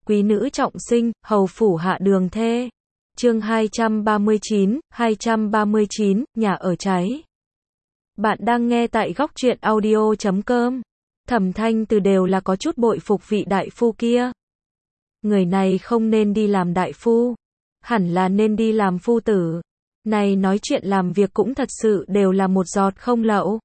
quý nữ trọng sinh, hầu phủ hạ đường thê. Chương 239, nhà ở cháy. Bạn đang nghe tại góc truyện audio.com. Thẩm Thanh Từ đều là có chút bội phục vị đại phu kia. Người này không nên đi làm đại phu, hẳn là nên đi làm phu tử. Này nói chuyện làm việc cũng thật sự đều là một giọt không lậu.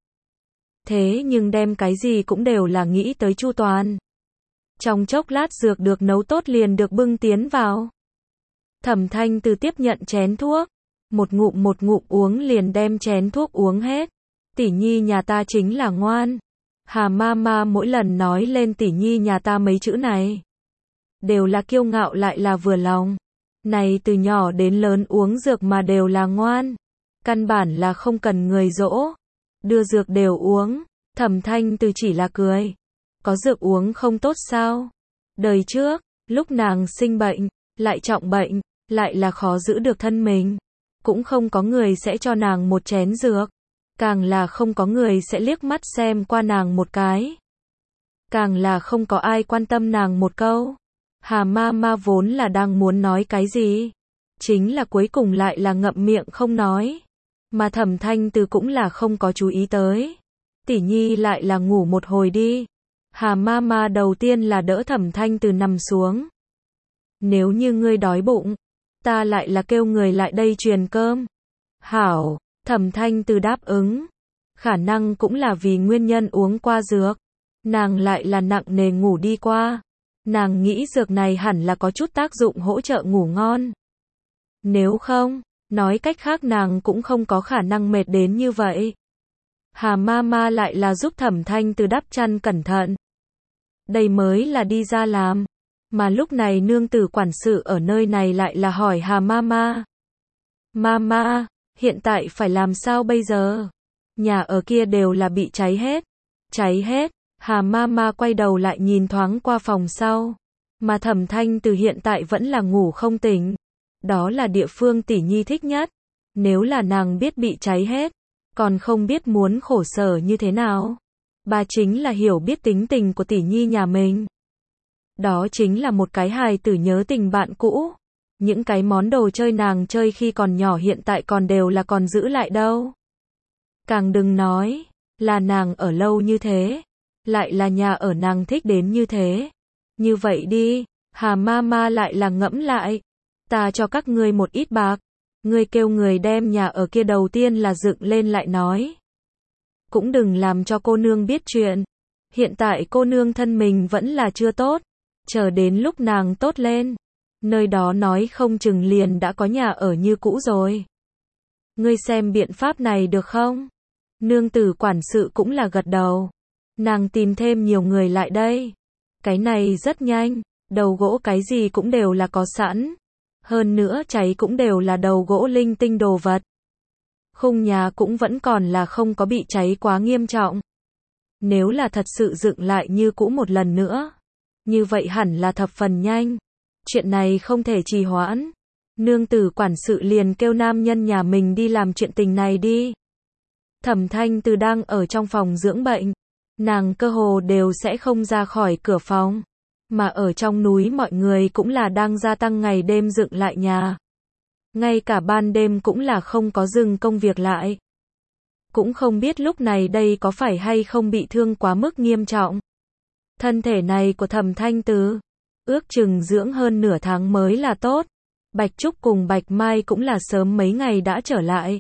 Thế nhưng đem cái gì cũng đều là nghĩ tới chu toàn. Trong chốc lát dược được nấu tốt liền được bưng tiến vào. Thẩm Thanh Từ tiếp nhận chén thuốc, một ngụm uống liền đem chén thuốc uống hết. Tỷ nhi nhà ta chính là ngoan. Hà Mama mỗi lần nói lên tỷ nhi nhà ta mấy chữ này, đều là kiêu ngạo lại là vừa lòng. Này từ nhỏ đến lớn uống dược mà đều là ngoan. Căn bản là không cần người dỗ. Đưa dược đều uống. Thẩm Thanh Từ chỉ là cười. Có dược uống không tốt sao? Đời trước, lúc nàng sinh bệnh, lại trọng bệnh, lại là khó giữ được thân mình. Cũng không có người sẽ cho nàng một chén dược. Càng là không có người sẽ liếc mắt xem qua nàng một cái. Càng là không có ai quan tâm nàng một câu. Hà Mama vốn là đang muốn nói cái gì, chính là cuối cùng lại là ngậm miệng không nói. Mà Thẩm Thanh Từ cũng là không có chú ý tới. Tỷ nhi lại là ngủ một hồi đi. Hà Mama đầu tiên là đỡ Thẩm Thanh Từ nằm xuống. Nếu như ngươi đói bụng, ta lại là kêu người lại đây truyền cơm. Hảo, Thẩm Thanh Từ đáp ứng. Khả năng cũng là vì nguyên nhân uống qua dược, nàng lại là nặng nề ngủ đi qua. Nàng nghĩ dược này hẳn là có chút tác dụng hỗ trợ ngủ ngon. Nếu không, nói cách khác nàng cũng không có khả năng mệt đến như vậy. Hà Mama lại là giúp Thẩm Thanh Từ đắp chăn cẩn thận. Đây mới là đi ra làm. Mà lúc này nương tử quản sự ở nơi này lại là hỏi Hà Mama. Mama, hiện tại phải làm sao bây giờ? Nhà ở kia đều là bị cháy hết. Cháy hết. Hà Mama quay đầu lại nhìn thoáng qua phòng sau. Mà Thẩm Thanh Từ hiện tại vẫn là ngủ không tỉnh. Đó là địa phương tỷ nhi thích nhất. Nếu là nàng biết bị cháy hết, còn không biết muốn khổ sở như thế nào. Bà chính là hiểu biết tính tình của tỷ nhi nhà mình. Đó chính là một cái hài tử nhớ tình bạn cũ. Những cái món đồ chơi nàng chơi khi còn nhỏ hiện tại còn đều là còn giữ lại đâu. Càng đừng nói là nàng ở lâu như thế, lại là nhà ở nàng thích đến như thế. Như vậy đi, Hà Mama lại là ngẫm lại. Ta cho các ngươi một ít bạc. Ngươi kêu người đem nhà ở kia đầu tiên là dựng lên lại nói. Cũng đừng làm cho cô nương biết chuyện. Hiện tại cô nương thân mình vẫn là chưa tốt. Chờ đến lúc nàng tốt lên, nơi đó nói không chừng liền đã có nhà ở như cũ rồi. Ngươi xem biện pháp này được không? Nương tử quản sự cũng là gật đầu. Nàng tìm thêm nhiều người lại đây. Cái này rất nhanh, đầu gỗ cái gì cũng đều là có sẵn. Hơn nữa cháy cũng đều là đầu gỗ linh tinh đồ vật. Khung nhà cũng vẫn còn là không có bị cháy quá nghiêm trọng. Nếu là thật sự dựng lại như cũ một lần nữa, như vậy hẳn là thập phần nhanh. Chuyện này không thể trì hoãn. Nương tử quản sự liền kêu nam nhân nhà mình đi làm chuyện tình này đi. Thẩm Thanh Từ đang ở trong phòng dưỡng bệnh. Nàng cơ hồ đều sẽ không ra khỏi cửa phòng. Mà ở trong núi mọi người cũng là đang gia tăng ngày đêm dựng lại nhà. Ngay cả ban đêm cũng là không có dừng công việc lại. Cũng không biết lúc này đây có phải hay không bị thương quá mức nghiêm trọng. Thân thể này của Thẩm Thanh Từ, ước chừng dưỡng hơn nửa tháng mới là tốt. Bạch Trúc cùng Bạch Mai cũng là sớm mấy ngày đã trở lại.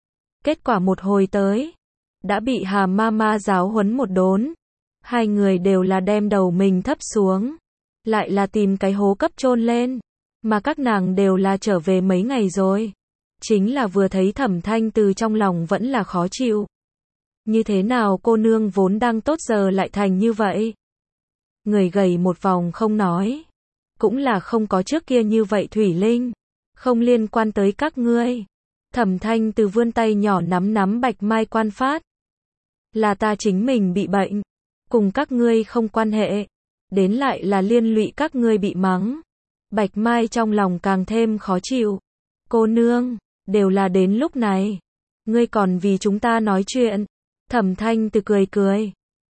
Kết quả một hồi tới, đã bị Hà Mama giáo huấn một đốn. Hai người đều là đem đầu mình thấp xuống, lại là tìm cái hố cấp chôn lên. Mà các nàng đều là trở về mấy ngày rồi. Chính là vừa thấy Thẩm Thanh Từ trong lòng vẫn là khó chịu. Như thế nào cô nương vốn đang tốt giờ lại thành như vậy? Người gầy một vòng không nói. Cũng là không có trước kia như vậy Thủy Linh. Không liên quan tới các ngươi. Thẩm Thanh Từ vươn tay nhỏ nắm Bạch Mai quan phát. Là ta chính mình bị bệnh. Cùng các ngươi không quan hệ. Đến lại là liên lụy các ngươi bị mắng. Bạch Mai trong lòng càng thêm khó chịu. Cô nương, đều là đến lúc này. Ngươi còn vì chúng ta nói chuyện. Thẩm Thanh Từ cười.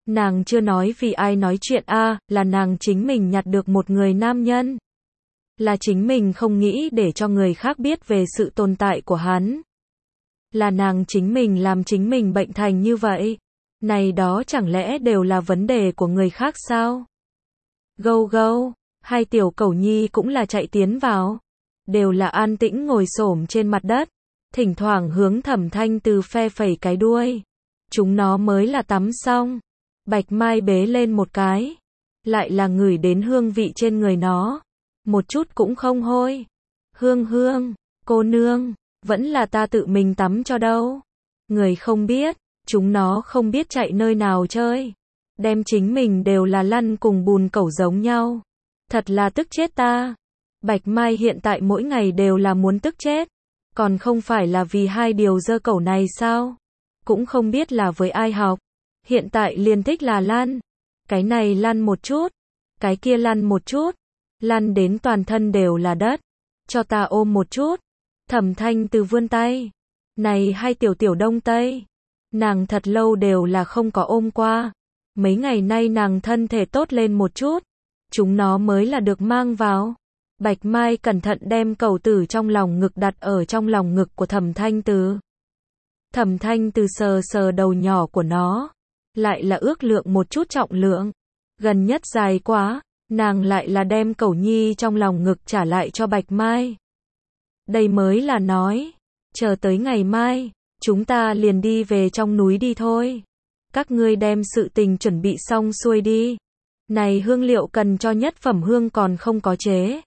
Nàng chưa nói vì ai nói chuyện là nàng chính mình nhặt được một người nam nhân. Là chính mình không nghĩ để cho người khác biết về sự tồn tại của hắn. Là nàng chính mình làm chính mình bệnh thành như vậy. Này đó chẳng lẽ đều là vấn đề của người khác sao? Gâu gâu, hai tiểu cẩu nhi cũng là chạy tiến vào. Đều là an tĩnh ngồi xổm trên mặt đất. Thỉnh thoảng hướng Thẩm Thanh Từ phe phẩy cái đuôi. Chúng nó mới là tắm xong. Bạch Mai bế lên một cái. Lại là ngửi đến hương vị trên người nó. Một chút cũng không hôi. Hương hương, cô nương, vẫn là ta tự mình tắm cho đâu. Người không biết, chúng nó không biết chạy nơi nào chơi. Đem chính mình đều là lăn cùng bùn cẩu giống nhau. Thật là tức chết ta. Bạch Mai hiện tại mỗi ngày đều là muốn tức chết. Còn không phải là vì hai điều dơ cẩu này sao? Cũng không biết là với ai học. Hiện tại liền thích là lăn. Cái này lăn một chút. Cái kia lăn một chút. Lăn đến toàn thân đều là đất. Cho ta ôm một chút. Thẩm Thanh Từ vươn tay. Này hai tiểu đông tây. Nàng thật lâu đều là không có ôm qua. Mấy ngày nay nàng thân thể tốt lên một chút. Chúng nó mới là được mang vào. Bạch Mai cẩn thận đem cẩu tử trong lòng ngực đặt ở trong lòng ngực của Thẩm Thanh Từ. Thẩm Thanh Từ sờ sờ đầu nhỏ của nó. Lại là ước lượng một chút trọng lượng. Gần nhất dài quá. Nàng lại là đem cẩu nhi trong lòng ngực trả lại cho Bạch Mai. Đây mới là nói. Chờ tới ngày mai. Chúng ta liền đi về trong núi đi thôi. Các ngươi đem sự tình chuẩn bị xong xuôi đi. Này hương liệu cần cho nhất phẩm hương còn không có chế.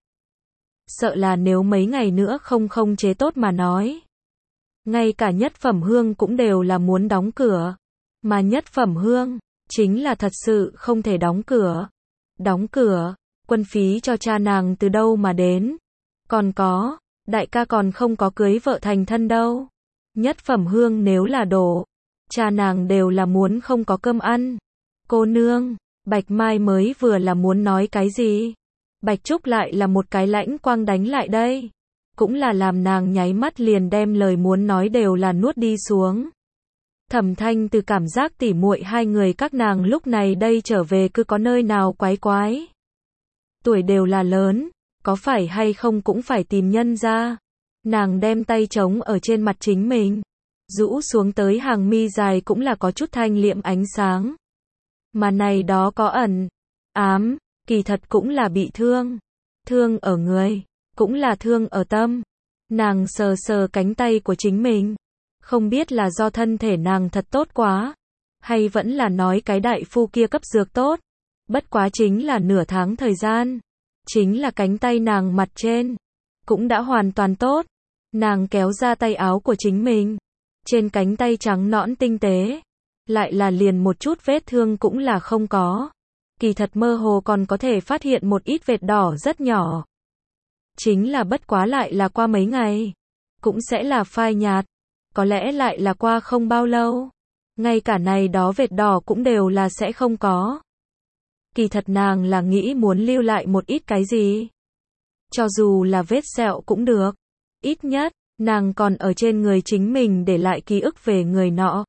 Sợ là nếu mấy ngày nữa không chế tốt mà nói. Ngay cả nhất phẩm hương cũng đều là muốn đóng cửa. Mà nhất phẩm hương, chính là thật sự không thể đóng cửa. Đóng cửa, quân phí cho cha nàng từ đâu mà đến. Còn có, đại ca còn không có cưới vợ thành thân đâu. Nhất phẩm hương nếu là đổ, cha nàng đều là muốn không có cơm ăn. Cô nương, Bạch Mai mới vừa là muốn nói cái gì. Bạch Trúc lại là một cái lãnh quang đánh lại đây. Cũng là làm nàng nháy mắt liền đem lời muốn nói đều là nuốt đi xuống. Thẩm Thanh Từ cảm giác tỉ muội hai người các nàng lúc này đây trở về cứ có nơi nào quái quái. Tuổi đều là lớn, có phải hay không cũng phải tìm nhân ra. Nàng đem tay trống ở trên mặt chính mình. Rũ xuống tới hàng mi dài cũng là có chút thanh liệm ánh sáng. Mà này đó có ẩn, ám, kỳ thật cũng là bị thương. Thương ở người, cũng là thương ở tâm. Nàng sờ sờ cánh tay của chính mình. Không biết là do thân thể nàng thật tốt quá. Hay vẫn là nói cái đại phu kia cấp dược tốt. Bất quá chính là nửa tháng thời gian. Chính là cánh tay nàng mặt trên. Cũng đã hoàn toàn tốt. Nàng kéo ra tay áo của chính mình. Trên cánh tay trắng nõn tinh tế. Lại là liền một chút vết thương cũng là không có. Kỳ thật mơ hồ còn có thể phát hiện một ít vệt đỏ rất nhỏ. Chính là bất quá lại là qua mấy ngày. Cũng sẽ là phai nhạt. Có lẽ lại là qua không bao lâu. Ngay cả này đó vệt đỏ cũng đều là sẽ không có. Kỳ thật nàng là nghĩ muốn lưu lại một ít cái gì. Cho dù là vết sẹo cũng được. Ít nhất, nàng còn ở trên người chính mình để lại ký ức về người nọ.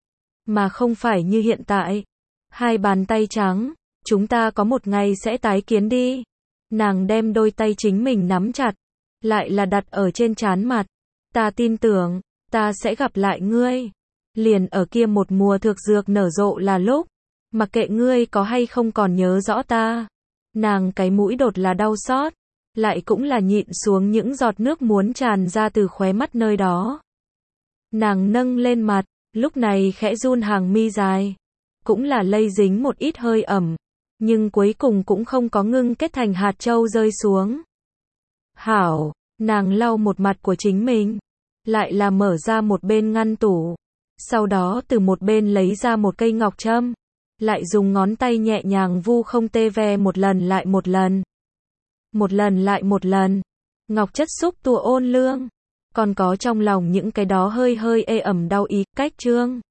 Mà không phải như hiện tại. Hai bàn tay trắng, chúng ta có một ngày sẽ tái kiến đi. Nàng đem đôi tay chính mình nắm chặt. Lại là đặt ở trên trán mặt. Ta tin tưởng, ta sẽ gặp lại ngươi. Liền ở kia một mùa thực dược nở rộ là lúc. Mặc kệ ngươi có hay không còn nhớ rõ ta. Nàng cái mũi đột là đau xót. Lại cũng là nhịn xuống những giọt nước muốn tràn ra từ khóe mắt nơi đó. Nàng nâng lên mặt, lúc này khẽ run hàng mi dài. Cũng là lây dính một ít hơi ẩm. Nhưng cuối cùng cũng không có ngưng kết thành hạt châu rơi xuống. Hảo, nàng lau một mặt của chính mình. Lại là mở ra một bên ngăn tủ. Sau đó từ một bên lấy ra một cây ngọc trâm. Lại dùng ngón tay nhẹ nhàng vu không tê ve một lần lại một lần. Một lần lại một lần. Ngọc chất xúc tua ôn lương. Còn có trong lòng những cái đó hơi hơi ê ẩm đau ý, cách trương.